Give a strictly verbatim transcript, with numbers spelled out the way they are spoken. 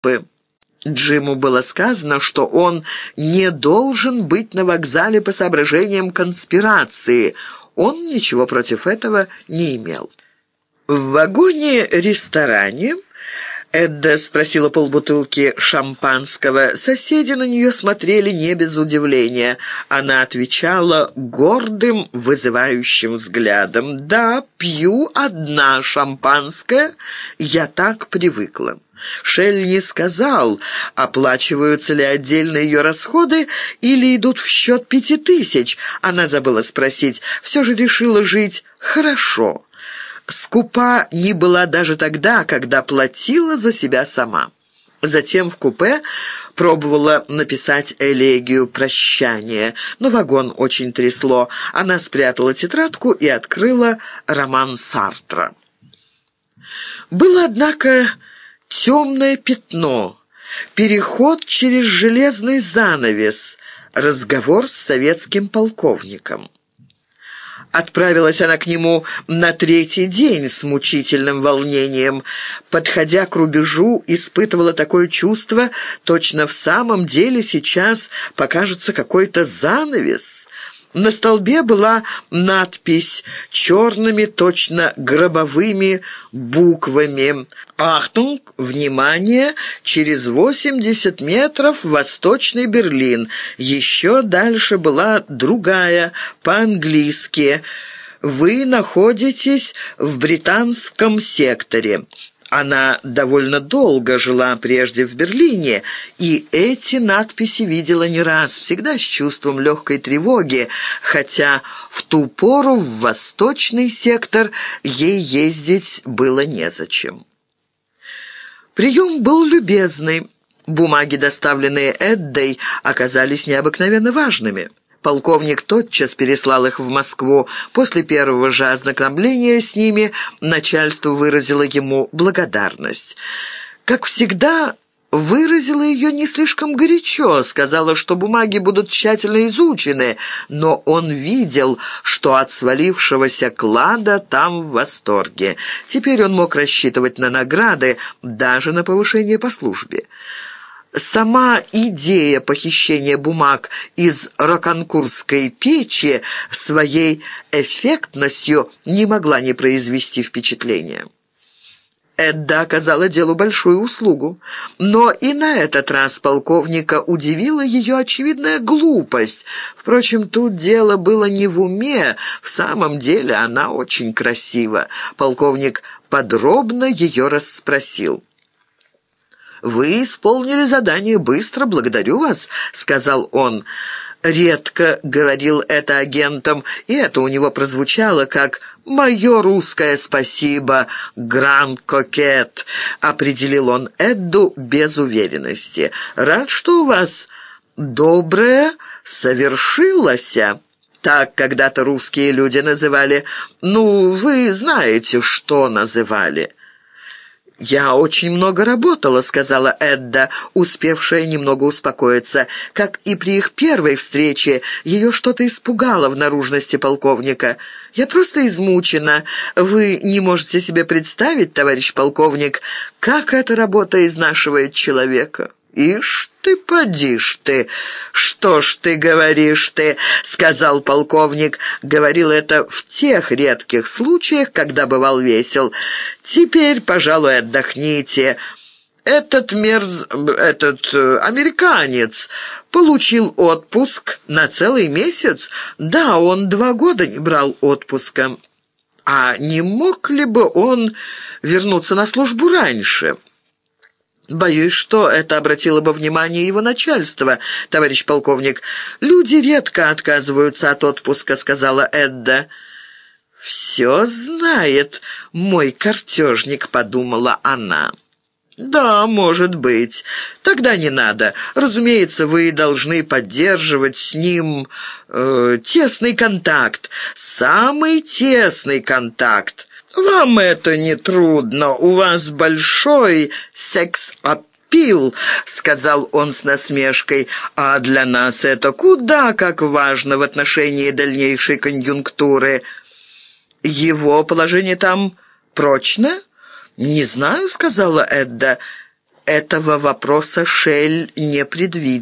Джиму было сказано, что он не должен быть на вокзале по соображениям конспирации. Он ничего против этого не имел. В вагоне-ресторане Эдда спросила полбутылки шампанского. Соседи на нее смотрели не без удивления. Она отвечала гордым, вызывающим взглядом: «Да, пью одна шампанское, я так привыкла». Шелли не сказал, оплачиваются ли отдельно ее расходы или идут в счет пяти тысяч. Она забыла спросить, все же решила жить хорошо. Скупа не была даже тогда, когда платила за себя сама. Затем в купе пробовала написать элегию прощания, но вагон очень трясло. Она спрятала тетрадку и открыла роман Сартра. Было, однако, темное пятно, переход через железный занавес, разговор с советским полковником. Отправилась она к нему на третий день с мучительным волнением. Подходя к рубежу, испытывала такое чувство, точно в самом деле сейчас покажется какой-то занавес. На столбе была надпись черными, точно гробовыми буквами: «Ахтунг! Внимание! Через восемьдесят метров Восточный Берлин». Еще дальше была другая, по-английски: «Вы находитесь в британском секторе». Она довольно долго жила прежде в Берлине, и эти надписи видела не раз, всегда с чувством легкой тревоги, хотя в ту пору в восточный сектор ей ездить было незачем. Прием был любезный. Бумаги, доставленные Эддой, оказались необыкновенно важными. Полковник тотчас переслал их в Москву. После первого же ознакомления с ними начальство выразило ему благодарность. Как всегда, выразила ее не слишком горячо, сказала, что бумаги будут тщательно изучены, но он видел, что от свалившегося клада там в восторге. Теперь он мог рассчитывать на награды, даже на повышение по службе. Сама идея похищения бумаг из роканкурской печи своей эффектностью не могла не произвести впечатления. Эдда оказала делу большую услугу, но и на этот раз полковника удивила ее очевидная глупость. Впрочем, тут дело было не в уме, в самом деле она очень красива. Полковник подробно ее расспросил. «Вы исполнили задание быстро, благодарю вас», — сказал он. Редко говорил это агентам, и это у него прозвучало как «Мое русское спасибо, гран-кокет», — определил он Эдду без уверенности. «Рад, что у вас доброе совершилося». Так когда-то русские люди называли. Ну, вы знаете, что называли. «Я очень много работала», — сказала Эдда, успевшая немного успокоиться. Как и при их первой встрече, ее что-то испугало в наружности полковника. «Я просто измучена. Вы не можете себе представить, товарищ полковник, как эта работа изнашивает человека». «Ишь ты, поди ж ты! Что ж ты говоришь ты?» — сказал полковник. Говорил это в тех редких случаях, когда бывал весел. «Теперь, пожалуй, отдохните. Этот мерз... этот э, американец получил отпуск на целый месяц. Да, он два года не брал отпуска. А не мог ли бы он вернуться на службу раньше?» «Боюсь, что это обратило бы внимание его начальства, товарищ полковник. Люди редко отказываются от отпуска», — сказала Эдда. «Все знает мой картежник», — подумала она. «Да, может быть. Тогда не надо. Разумеется, вы должны поддерживать с ним э, тесный контакт, самый тесный контакт. Вам это не трудно, у вас большой секс-аппил», — сказал он с насмешкой, «а для нас это куда как важно в отношении дальнейшей конъюнктуры». «Его положение там прочно?» «Не знаю», — сказала Эдда. Этого вопроса Шель не предвидел.